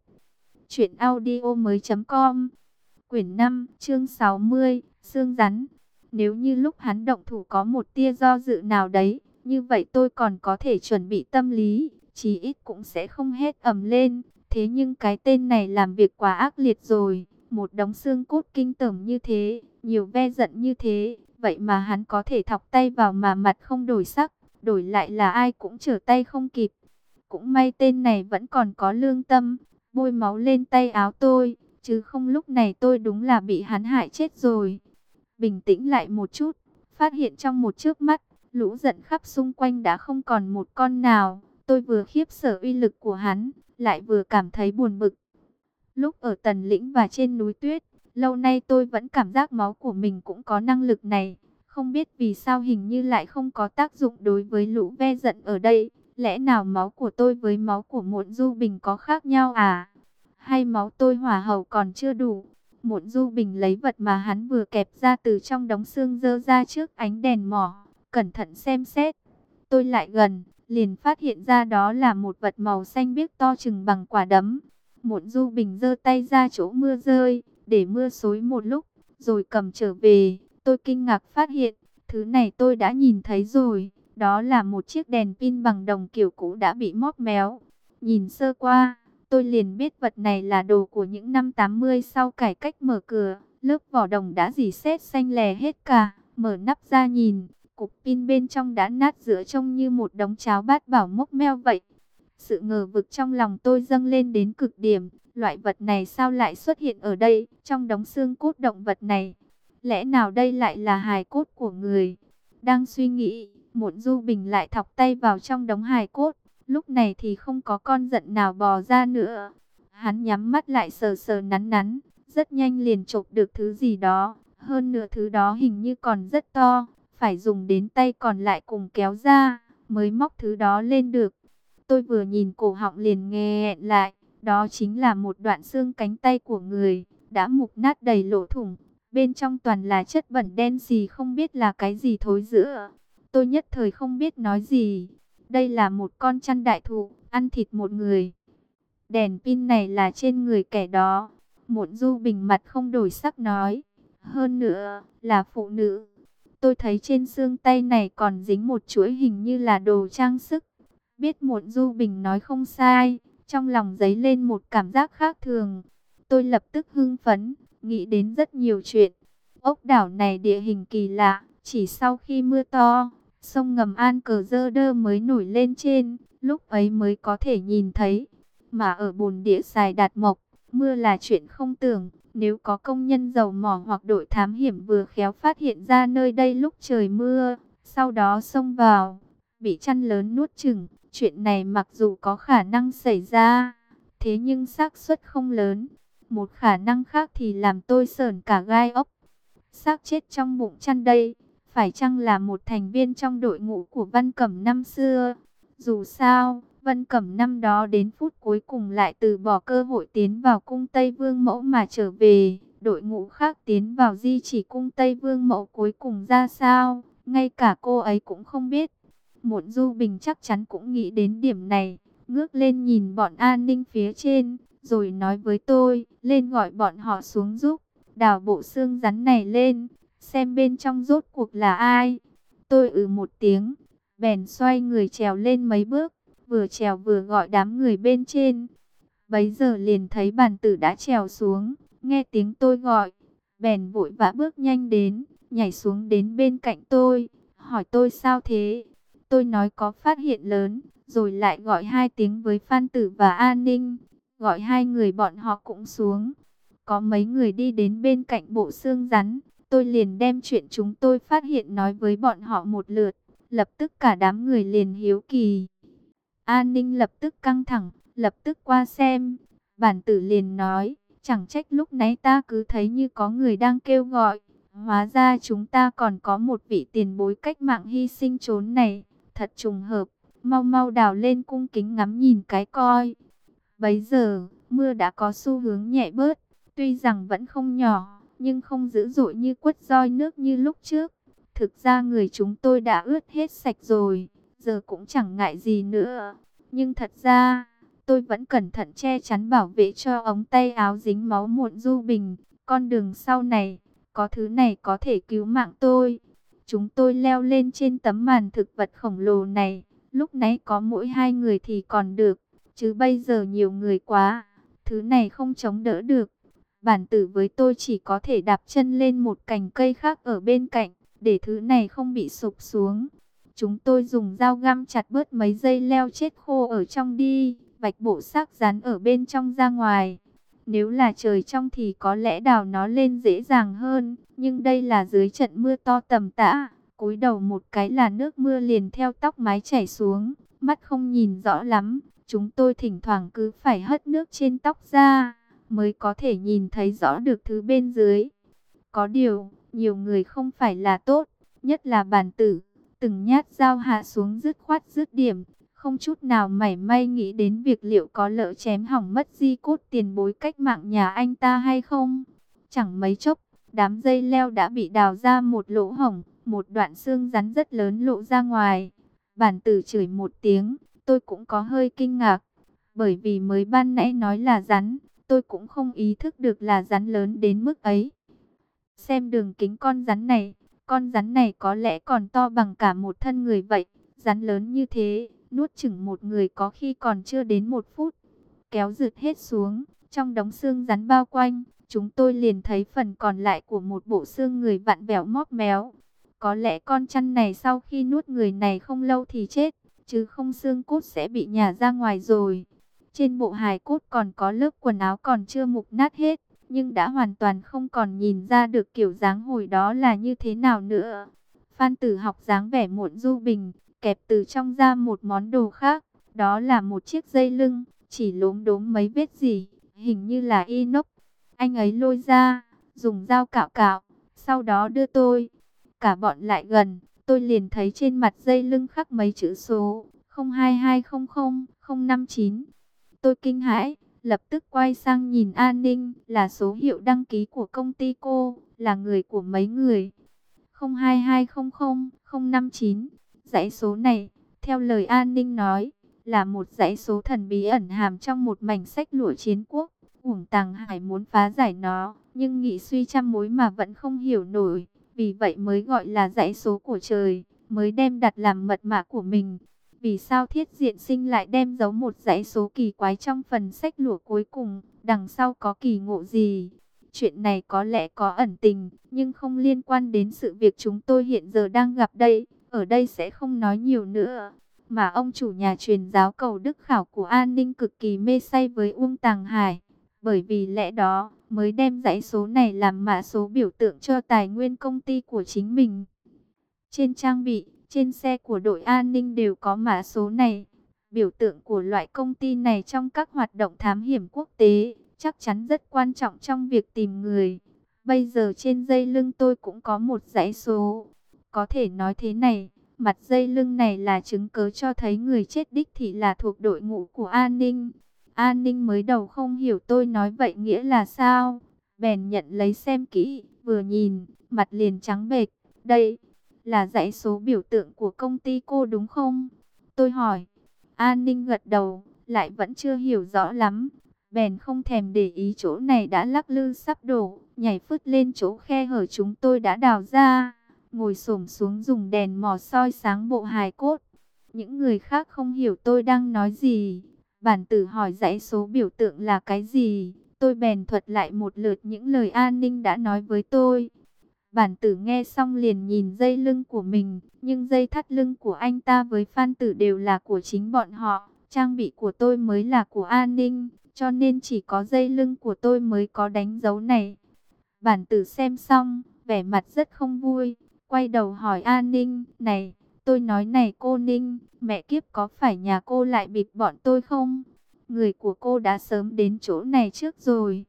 truyệnaudiomoi.com. Quyển 5, chương 60, xương rắn. Nếu như lúc hắn động thủ có một tia do dự nào đấy, như vậy tôi còn có thể chuẩn bị tâm lý, chí ít cũng sẽ không hét ầm lên. Thế nhưng cái tên này làm việc quá ác liệt rồi, một đống xương cốt kinh tởm như thế, nhiều ve giận như thế, vậy mà hắn có thể thọc tay vào mà mặt không đổi sắc, đổi lại là ai cũng trở tay không kịp. Cũng may tên này vẫn còn có lương tâm, bôi máu lên tay áo tôi, chứ không lúc này tôi đúng là bị hắn hại chết rồi. Bình tĩnh lại một chút, phát hiện trong một chớp mắt, lũ giận khắp xung quanh đã không còn một con nào. Tôi vừa khiếp sợ uy lực của hắn, lại vừa cảm thấy buồn bực. Lúc ở Tần Lĩnh và trên núi tuyết, lâu nay tôi vẫn cảm giác máu của mình cũng có năng lực này. Không biết vì sao hình như lại không có tác dụng đối với lũ ve giận ở đây. Lẽ nào máu của tôi với máu của Muộn Du Bình có khác nhau à? Hay máu tôi hỏa hầu còn chưa đủ? Muộn Du Bình lấy vật mà hắn vừa kẹp ra từ trong đống xương dơ ra trước ánh đèn mỏ, cẩn thận xem xét. Tôi lại gần, liền phát hiện ra đó là một vật màu xanh biếc to chừng bằng quả đấm. Muộn Du Bình giơ tay ra chỗ mưa rơi, để mưa xối một lúc, rồi cầm trở về. Tôi kinh ngạc phát hiện, thứ này tôi đã nhìn thấy rồi. Đó là một chiếc đèn pin bằng đồng kiểu cũ đã bị móp méo. Nhìn sơ qua, tôi liền biết vật này là đồ của những năm 80 sau cải cách mở cửa. Lớp vỏ đồng đã rỉ sét xanh lè hết cả. Mở nắp ra nhìn, cục pin bên trong đã nát giữa trông như một đống cháo bát bảo mốc meo vậy. Sự ngờ vực trong lòng tôi dâng lên đến cực điểm. Loại vật này sao lại xuất hiện ở đây, trong đống xương cốt động vật này? Lẽ nào đây lại là hài cốt của người? Đang suy nghĩ, Muộn Du Bình lại thọc tay vào trong đống hài cốt. Lúc này thì không có con giận nào bò ra nữa. Hắn nhắm mắt lại sờ sờ nắn nắn, rất nhanh liền chộp được thứ gì đó. Hơn nữa thứ đó hình như còn rất to, phải dùng đến tay còn lại cùng kéo ra, mới móc thứ đó lên được. Tôi vừa nhìn cổ họng liền nghẹn lại, đó chính là một đoạn xương cánh tay của người, đã mục nát đầy lỗ thủng. Bên trong toàn là chất bẩn đen xì không biết là cái gì thối rữa. Tôi nhất thời không biết nói gì. Đây là một con chăn đại thụ, ăn thịt một người. Đèn pin này là trên người kẻ đó. Muộn Du Bình mặt không đổi sắc nói. Hơn nữa, là phụ nữ. Tôi thấy trên xương tay này còn dính một chuỗi hình như là đồ trang sức. Biết Muộn Du Bình nói không sai, trong lòng dấy lên một cảm giác khác thường. Tôi lập tức hưng phấn, nghĩ đến rất nhiều chuyện. Ốc đảo này địa hình kỳ lạ, chỉ sau khi mưa to, sông ngầm An Cờ Dơ Đơ mới nổi lên trên, lúc ấy mới có thể nhìn thấy. Mà ở bồn địa Sài Đạt Mộc, mưa là chuyện không tưởng. Nếu có công nhân dầu mỏ hoặc đội thám hiểm vừa khéo phát hiện ra nơi đây lúc trời mưa, sau đó xông vào, bị chăn lớn nuốt chửng, chuyện này mặc dù có khả năng xảy ra, thế nhưng xác suất không lớn. Một khả năng khác thì làm tôi sởn cả gai ốc. Xác chết trong bụng chăn đây, phải chăng là một thành viên trong đội ngũ của Văn Cẩm năm xưa? Dù sao, Vân Cẩm năm đó đến phút cuối cùng lại từ bỏ cơ hội tiến vào cung Tây Vương Mẫu mà trở về. Đội ngũ khác tiến vào di chỉ cung Tây Vương Mẫu cuối cùng ra sao, ngay cả cô ấy cũng không biết. Muộn Du Bình chắc chắn cũng nghĩ đến điểm này, ngước lên nhìn bọn an ninh phía trên, rồi nói với tôi, lên gọi bọn họ xuống giúp, đào bộ xương rắn này lên, xem bên trong rốt cuộc là ai. Tôi một tiếng, bèn xoay người trèo lên mấy bước, vừa trèo vừa gọi đám người bên trên. Bấy giờ liền thấy bàn tử đã trèo xuống, nghe tiếng tôi gọi, bèn vội vã bước nhanh đến, nhảy xuống đến bên cạnh tôi, hỏi tôi sao thế. Tôi nói có phát hiện lớn, rồi lại gọi hai tiếng với Phan Tử và An Ninh, gọi hai người bọn họ cũng xuống. Có mấy người đi đến bên cạnh bộ xương rắn, tôi liền đem chuyện chúng tôi phát hiện nói với bọn họ một lượt, lập tức cả đám người liền hiếu kỳ. An Ninh lập tức căng thẳng, lập tức qua xem. Bản tử liền nói, Chẳng trách lúc nãy ta cứ thấy như có người đang kêu gọi. Hóa ra chúng ta còn có một vị tiền bối cách mạng hy sinh chốn này. Thật trùng hợp, mau mau đào lên cung kính ngắm nhìn cái coi. Bấy giờ, mưa đã có xu hướng nhẹ bớt. Tuy rằng vẫn không nhỏ, nhưng không dữ dội như quất roi nước như lúc trước. Thực ra người chúng tôi đã ướt hết sạch rồi, giờ cũng chẳng ngại gì nữa. Nhưng thật ra, tôi vẫn cẩn thận che chắn bảo vệ cho ống tay áo dính máu muộn du bình. Con đường sau này, có thứ này có thể cứu mạng tôi. Chúng tôi leo lên trên tấm màn thực vật khổng lồ này. Lúc nãy có mỗi 2 người thì còn được, chứ bây giờ nhiều người quá, thứ này không chống đỡ được. Bản tử với tôi chỉ có thể đạp chân lên một cành cây khác ở bên cạnh, để thứ này không bị sụp xuống. Chúng tôi dùng dao găm chặt bớt mấy dây leo chết khô ở trong đi, vạch bộ xác rắn ở bên trong ra ngoài. Nếu là trời trong thì có lẽ đào nó lên dễ dàng hơn, nhưng đây là dưới trận mưa to tầm tã, cúi đầu một cái là nước mưa liền theo tóc mái chảy xuống, mắt không nhìn rõ lắm. Chúng tôi thỉnh thoảng cứ phải hất nước trên tóc ra, mới có thể nhìn thấy rõ được thứ bên dưới. Có điều, nhiều người không phải là tốt, nhất là bản tử. Từng nhát dao hạ xuống dứt khoát dứt điểm, không chút nào mảy may nghĩ đến việc liệu có lỡ chém hỏng mất di cốt tiền bối cách mạng nhà anh ta hay không. Chẳng mấy chốc, đám dây leo đã bị đào ra một lỗ hổng, một đoạn xương rắn rất lớn lộ ra ngoài. Bản tử chửi một tiếng, tôi cũng có hơi kinh ngạc, bởi vì mới ban nãy nói là rắn, tôi cũng không ý thức được là rắn lớn đến mức ấy. Xem đường kính con rắn này có lẽ còn to bằng cả một thân người vậy. Rắn lớn như thế, nuốt chửng một người có khi còn chưa đến 1 phút. Kéo rượt hết xuống, trong đống xương rắn bao quanh, chúng tôi liền thấy phần còn lại của một bộ xương người vặn vẹo móp méo. Có lẽ con chăn này sau khi nuốt người này không lâu thì chết, chứ không xương cốt sẽ bị nhả ra ngoài rồi. Trên bộ hài cốt còn có lớp quần áo còn chưa mục nát hết, nhưng đã hoàn toàn không còn nhìn ra được kiểu dáng hồi đó là như thế nào nữa. Phan Tử học dáng vẻ muộn du bình, kẹp từ trong ra một món đồ khác, đó là một chiếc dây lưng, chỉ lốm đốm mấy vết gì, hình như là inox. Anh ấy lôi ra, dùng dao cạo cạo, sau đó đưa tôi. Cả bọn lại gần, tôi liền thấy trên mặt dây lưng khắc mấy chữ số 02200059. Tôi kinh hãi, lập tức quay sang nhìn An Ninh, là số hiệu đăng ký của công ty cô, là người của mấy người. 02200059, dãy số này, theo lời An Ninh nói, là một dãy số thần bí ẩn hàm trong một mảnh sách lụa chiến quốc. Uổng Tàng Hải muốn phá giải nó, nhưng nghĩ suy trăm mối mà vẫn không hiểu nổi, vì vậy mới gọi là dãy số của trời, mới đem đặt làm mật mã của mình. Vì sao Thiết Diện Sinh lại đem giấu một dãy số kỳ quái trong phần sách lụa cuối cùng, đằng sau có kỳ ngộ gì? Chuyện này có lẽ có ẩn tình, nhưng không liên quan đến sự việc chúng tôi hiện giờ đang gặp đây, ở đây sẽ không nói nhiều nữa. Mà ông chủ nhà truyền giáo Cầu Đức Khảo của An Ninh cực kỳ mê say với Uông Tàng Hải, bởi vì lẽ đó mới đem dãy số này làm mã số biểu tượng cho tài nguyên công ty của chính mình. Trên trang bị, trên xe của đội an ninh đều có mã số này, biểu tượng của loại công ty này trong các hoạt động thám hiểm quốc tế, chắc chắn rất quan trọng trong việc tìm người. Bây giờ trên dây lưng tôi cũng có một dãy số. Có thể nói thế này, mặt dây lưng này là chứng cớ cho thấy người chết đích thị là thuộc đội ngũ của an ninh. An ninh mới đầu không hiểu tôi nói vậy nghĩa là sao, bèn nhận lấy xem kỹ, vừa nhìn, mặt liền trắng bệch. Đây là dãy số biểu tượng của công ty cô đúng không? Tôi hỏi. An ninh gật đầu, lại vẫn chưa hiểu rõ lắm. Bèn không thèm để ý chỗ này đã lắc lư sắp đổ, nhảy phứt lên chỗ khe hở chúng tôi đã đào ra, ngồi xổm xuống dùng đèn mò soi sáng bộ hài cốt. Những người khác không hiểu tôi đang nói gì. Bản tử hỏi dãy số biểu tượng là cái gì, tôi bèn thuật lại một lượt những lời an ninh đã nói với tôi. Bản tử nghe xong liền nhìn dây lưng của mình, nhưng dây thắt lưng của anh ta với Phan Tử đều là của chính bọn họ, trang bị của tôi mới là của an ninh, cho nên chỉ có dây lưng của tôi mới có đánh dấu này. Bản tử xem xong, vẻ mặt rất không vui, quay đầu hỏi an ninh, này, tôi nói này cô Ninh, mẹ kiếp có phải nhà cô lại bịp bọn tôi không? Người của cô đã sớm đến chỗ này trước rồi.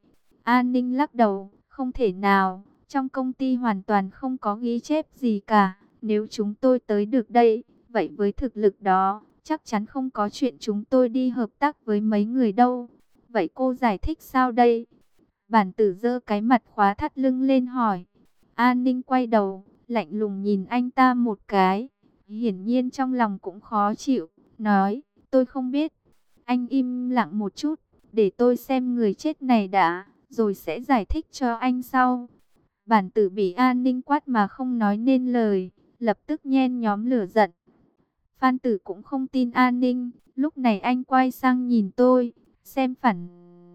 An Ninh lắc đầu, không thể nào, trong công ty hoàn toàn không có ghi chép gì cả. Nếu chúng tôi tới được đây, vậy với thực lực đó, chắc chắn không có chuyện chúng tôi đi hợp tác với mấy người đâu. Vậy cô giải thích sao đây? Bản tử giơ cái mặt khóa thắt lưng lên hỏi. An Ninh quay đầu, lạnh lùng nhìn anh ta một cái. Hiển nhiên trong lòng cũng khó chịu, nói, tôi không biết. Anh im lặng một chút, để tôi xem người chết này đã, rồi sẽ giải thích cho anh sau. Bản tử bị An Ninh quát mà không nói nên lời, lập tức nhen nhóm lửa giận. Phan Tử cũng không tin An Ninh, lúc này anh quay sang nhìn tôi, xem phản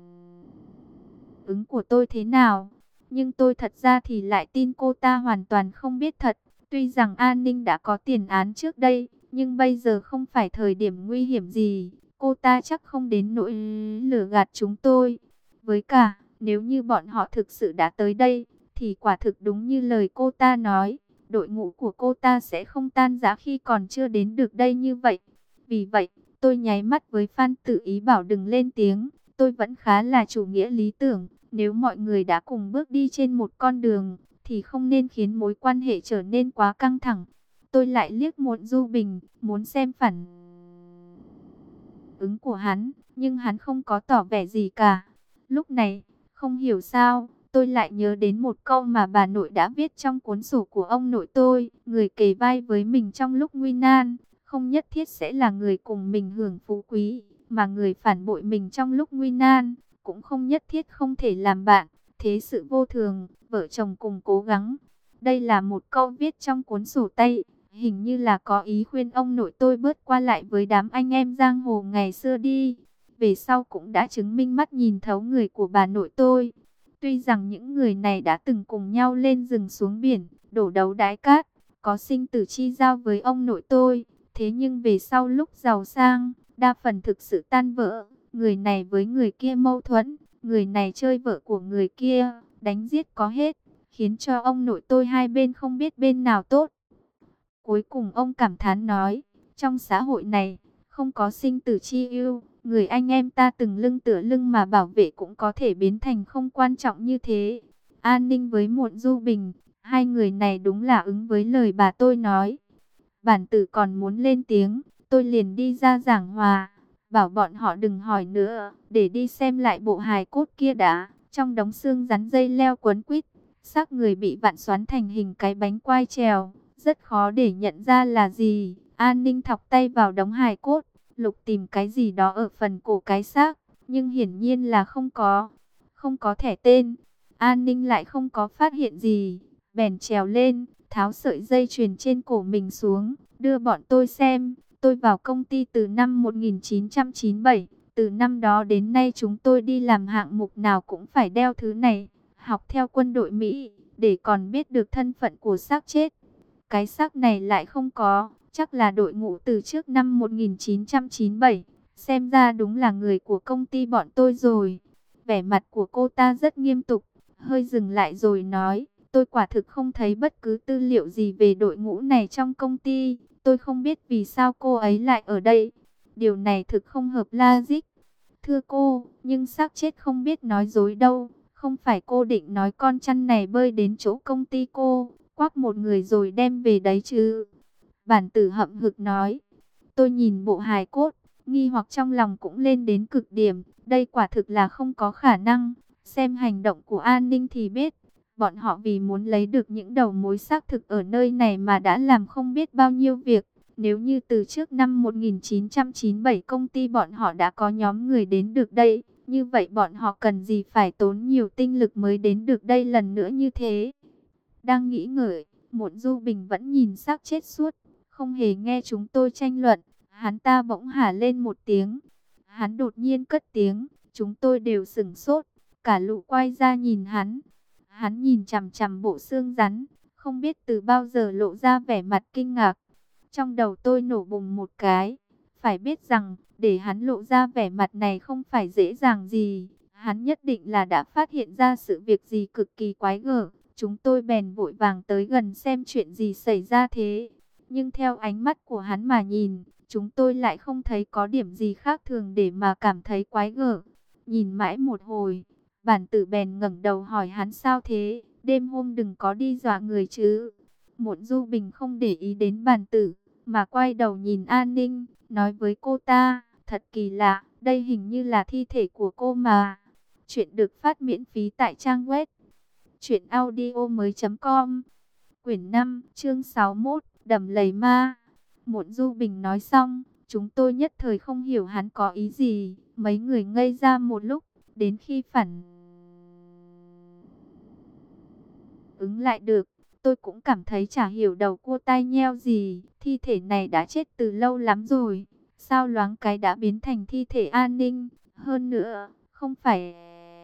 ứng của tôi thế nào. Nhưng tôi thật ra thì lại tin cô ta hoàn toàn không biết thật. Tuy rằng An Ninh đã có tiền án trước đây, nhưng bây giờ không phải thời điểm nguy hiểm gì. Cô ta chắc không đến nỗi lừa gạt chúng tôi. Với cả, nếu như bọn họ thực sự đã tới đây, thì quả thực đúng như lời cô ta nói. Đội ngũ của cô ta sẽ không tan rã khi còn chưa đến được đây như vậy. Vì vậy, tôi nháy mắt với Phan Tử ý bảo đừng lên tiếng. Tôi vẫn khá là chủ nghĩa lý tưởng. Nếu mọi người đã cùng bước đi trên một con đường, thì không nên khiến mối quan hệ trở nên quá căng thẳng. Tôi lại liếc Muộn Du Bình, muốn xem phản ứng của hắn, nhưng hắn không có tỏ vẻ gì cả. Lúc này, không hiểu sao, tôi lại nhớ đến một câu mà bà nội đã viết trong cuốn sổ của ông nội tôi. Người kề vai với mình trong lúc nguy nan, không nhất thiết sẽ là người cùng mình hưởng phú quý, mà người phản bội mình trong lúc nguy nan, cũng không nhất thiết không thể làm bạn. Thế sự vô thường, vợ chồng cùng cố gắng. Đây là một câu viết trong cuốn sổ tay, hình như là có ý khuyên ông nội tôi bớt qua lại với đám anh em giang hồ ngày xưa đi. Về sau cũng đã chứng minh mắt nhìn thấu người của bà nội tôi. Tuy rằng những người này đã từng cùng nhau lên rừng xuống biển, đổ đấu đái cát, có sinh tử chi giao với ông nội tôi. Thế nhưng về sau lúc giàu sang, đa phần thực sự tan vỡ. Người này với người kia mâu thuẫn, người này chơi vợ của người kia, đánh giết có hết, khiến cho ông nội tôi hai bên không biết bên nào tốt. Cuối cùng ông cảm thán nói, trong xã hội này, không có sinh tử chi ưu, người anh em ta từng lưng tựa lưng mà bảo vệ cũng có thể biến thành không quan trọng như thế. An Ninh với Muộn Du Bình, hai người này đúng là ứng với lời bà tôi nói. Bản tử còn muốn lên tiếng, tôi liền đi ra giảng hòa, bảo bọn họ đừng hỏi nữa, để đi xem lại bộ hài cốt kia đã. Trong đống xương rắn dây leo quấn quýt, xác người bị vặn xoắn thành hình cái bánh quai trèo, rất khó để nhận ra là gì. An Ninh thọc tay vào đống hài cốt, lục tìm cái gì đó ở phần cổ cái xác, nhưng hiển nhiên là không có thẻ tên. An Ninh lại không có phát hiện gì, bèn trèo lên, tháo sợi dây chuyền trên cổ mình xuống, đưa bọn tôi xem. Tôi vào công ty từ năm 1997, từ năm đó đến nay chúng tôi đi làm hạng mục nào cũng phải đeo thứ này, học theo quân đội Mỹ, để còn biết được thân phận của xác chết. Cái xác này lại không có, chắc là đội ngũ từ trước năm 1997, xem ra đúng là người của công ty bọn tôi rồi. Vẻ mặt của cô ta rất nghiêm túc, hơi dừng lại rồi nói, tôi quả thực không thấy bất cứ tư liệu gì về đội ngũ này trong công ty. Tôi không biết vì sao cô ấy lại ở đây. Điều này thực không hợp logic. Thưa cô, nhưng xác chết không biết nói dối đâu. Không phải cô định nói con chăn này bơi đến chỗ công ty cô, quắc một người rồi đem về đấy chứ? Bản tử hậm hực nói. Tôi nhìn bộ hài cốt, nghi hoặc trong lòng cũng lên đến cực điểm. Đây quả thực là không có khả năng. Xem hành động của An Ninh thì biết. Bọn họ vì muốn lấy được những đầu mối xác thực ở nơi này mà đã làm không biết bao nhiêu việc. Nếu như từ trước năm 1997 công ty bọn họ đã có nhóm người đến được đây, như vậy bọn họ cần gì phải tốn nhiều tinh lực mới đến được đây lần nữa như thế. Đang nghĩ ngợi, Muộn Du Bình vẫn nhìn xác chết suốt, không hề nghe chúng tôi tranh luận. Hắn ta bỗng hả lên một tiếng. Hắn đột nhiên cất tiếng, chúng tôi đều sửng sốt, cả lũ quay ra nhìn hắn. Hắn nhìn chằm chằm bộ xương rắn, không biết từ bao giờ lộ ra vẻ mặt kinh ngạc. Trong đầu tôi nổ bùng một cái. Phải biết rằng, để hắn lộ ra vẻ mặt này không phải dễ dàng gì. Hắn nhất định là đã phát hiện ra sự việc gì cực kỳ quái gở. Chúng tôi bèn vội vàng tới gần xem chuyện gì xảy ra thế. Nhưng theo ánh mắt của hắn mà nhìn, chúng tôi lại không thấy có điểm gì khác thường để mà cảm thấy quái gở. Nhìn mãi một hồi, Bản tử bèn ngẩng đầu hỏi hắn sao thế, đêm hôm đừng có đi dọa người chứ. Muộn Du Bình không để ý đến bản tử, mà quay đầu nhìn An Ninh, nói với cô ta, thật kỳ lạ, đây hình như là thi thể của cô mà. Chuyện được phát miễn phí tại trang web truyệnaudiomoi.com. Quyển 5, chương 61, Đầm Lầy Ma. Muộn Du Bình nói xong, chúng tôi nhất thời không hiểu hắn có ý gì, mấy người ngây ra một lúc, đến khi phản ứng lại được, tôi cũng cảm thấy chả hiểu đầu cua tai nheo gì, thi thể này đã chết từ lâu lắm rồi, sao loáng cái đã biến thành thi thể An Ninh, hơn nữa, không phải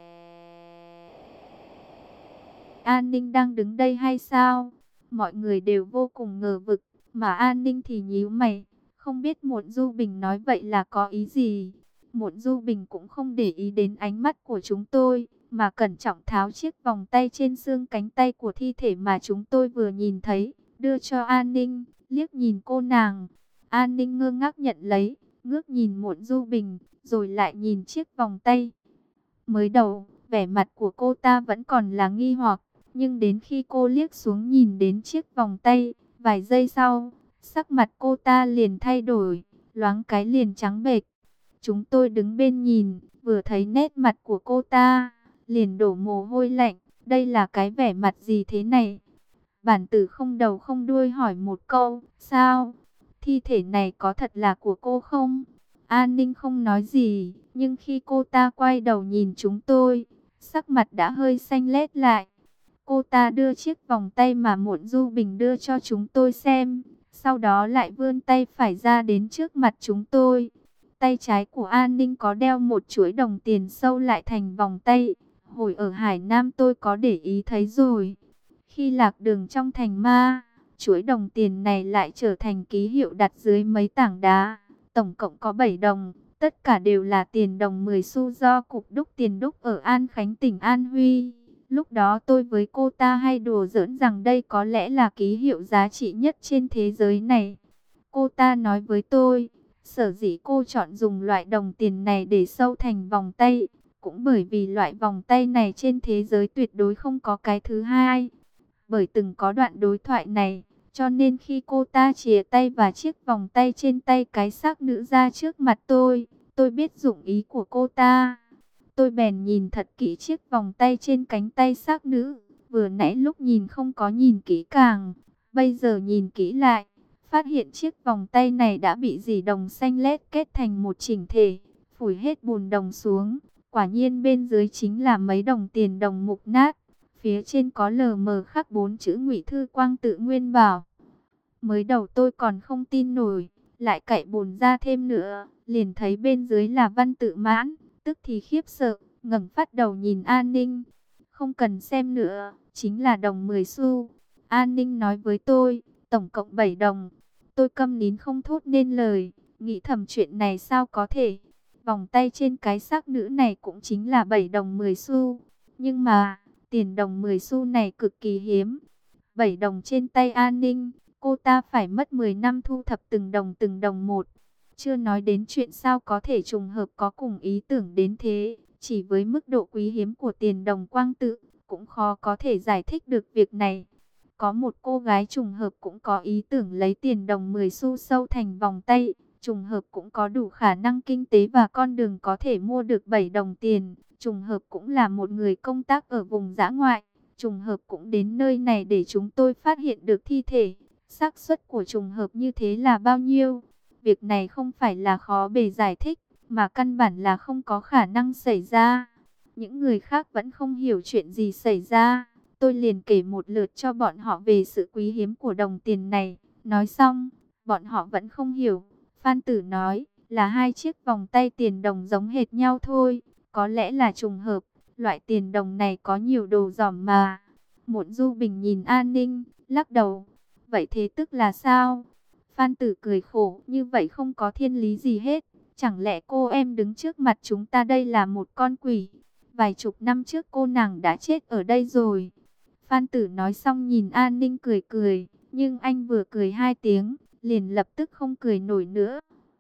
An Ninh đang đứng đây hay sao? Mọi người đều vô cùng ngờ vực, mà An Ninh thì nhíu mày, không biết Muộn Du Bình nói vậy là có ý gì. Muộn Du Bình cũng không để ý đến ánh mắt của chúng tôi, mà cẩn trọng tháo chiếc vòng tay trên xương cánh tay của thi thể mà chúng tôi vừa nhìn thấy, đưa cho An Ninh, liếc nhìn cô nàng. An Ninh ngơ ngác nhận lấy, ngước nhìn Muộn Du Bình, rồi lại nhìn chiếc vòng tay. Mới đầu, vẻ mặt của cô ta vẫn còn là nghi hoặc, nhưng đến khi cô liếc xuống nhìn đến chiếc vòng tay, vài giây sau, sắc mặt cô ta liền thay đổi, loáng cái liền trắng bệch. Chúng tôi đứng bên nhìn, vừa thấy nét mặt của cô ta, liền đổ mồ hôi lạnh, đây là cái vẻ mặt gì thế này? Bản tử không đầu không đuôi hỏi một câu, sao? Thi thể này có thật là của cô không? An Ninh không nói gì, nhưng khi cô ta quay đầu nhìn chúng tôi, sắc mặt đã hơi xanh lét lại. Cô ta đưa chiếc vòng tay mà Muộn Du Bình đưa cho chúng tôi xem, sau đó lại vươn tay phải ra đến trước mặt chúng tôi. Tay trái của An Ninh có đeo một chuỗi đồng tiền sâu lại thành vòng tay. Hồi ở Hải Nam tôi có để ý thấy rồi. Khi lạc đường trong thành ma, chuỗi đồng tiền này lại trở thành ký hiệu đặt dưới mấy tảng đá. Tổng cộng có 7 đồng, tất cả đều là tiền đồng 10 xu do Cục Đúc Tiền Đúc ở An Khánh tỉnh An Huy. Lúc đó tôi với cô ta hay đùa giỡn rằng đây có lẽ là ký hiệu giá trị nhất trên thế giới này. Cô ta nói với tôi, sở dĩ cô chọn dùng loại đồng tiền này để sâu thành vòng tay, cũng bởi vì loại vòng tay này trên thế giới tuyệt đối không có cái thứ hai. Bởi từng có đoạn đối thoại này, cho nên khi cô ta chìa tay và chiếc vòng tay trên tay cái xác nữ ra trước mặt tôi biết dụng ý của cô ta. Tôi bèn nhìn thật kỹ chiếc vòng tay trên cánh tay xác nữ, vừa nãy lúc nhìn không có nhìn kỹ càng, bây giờ nhìn kỹ lại, phát hiện chiếc vòng tay này đã bị dì đồng xanh lét kết thành một chỉnh thể, phủi hết bùn đồng xuống, quả nhiên bên dưới chính là mấy đồng tiền đồng mục nát, phía trên có lờ mờ khắc 4 chữ Ngụy Thư Quang Tự Nguyên Bảo. Mới đầu tôi còn không tin nổi, lại cậy bùn ra thêm nữa, liền thấy bên dưới là văn tự Mãn, tức thì khiếp sợ, ngẩng phát đầu nhìn An Ninh. Không cần xem nữa, chính là đồng 10 xu. An Ninh nói với tôi, tổng cộng 7 đồng. Tôi câm nín không thốt nên lời, nghĩ thầm chuyện này sao có thể. Vòng tay trên cái xác nữ này cũng chính là 7 đồng 10 xu. Nhưng mà, tiền đồng 10 xu này cực kỳ hiếm. 7 đồng trên tay An Ninh, cô ta phải mất 10 năm thu thập từng đồng một. Chưa nói đến chuyện sao có thể trùng hợp có cùng ý tưởng đến thế. Chỉ với mức độ quý hiếm của tiền đồng quang tự, cũng khó có thể giải thích được việc này. Có một cô gái trùng hợp cũng có ý tưởng lấy tiền đồng 10 xu sâu thành vòng tay. Trùng hợp cũng có đủ khả năng kinh tế và con đường có thể mua được 7 đồng tiền. Trùng hợp cũng là một người công tác ở vùng dã ngoại. Trùng hợp cũng đến nơi này để chúng tôi phát hiện được thi thể. Xác suất của trùng hợp như thế là bao nhiêu? Việc này không phải là khó bề giải thích, mà căn bản là không có khả năng xảy ra. Những người khác vẫn không hiểu chuyện gì xảy ra. Tôi liền kể một lượt cho bọn họ về sự quý hiếm của đồng tiền này. Nói xong, bọn họ vẫn không hiểu. Phan Tử nói là hai chiếc vòng tay tiền đồng giống hệt nhau thôi. Có lẽ là trùng hợp, loại tiền đồng này có nhiều đồ dỏm mà. Muộn Du Bình nhìn An Ninh, lắc đầu. Vậy thế tức là sao? Phan Tử cười khổ, như vậy không có thiên lý gì hết. Chẳng lẽ cô em đứng trước mặt chúng ta đây là một con quỷ? Vài chục năm trước cô nàng đã chết ở đây rồi. Phan Tử nói xong nhìn An Ninh cười cười, nhưng anh vừa cười 2 tiếng, liền lập tức không cười nổi nữa.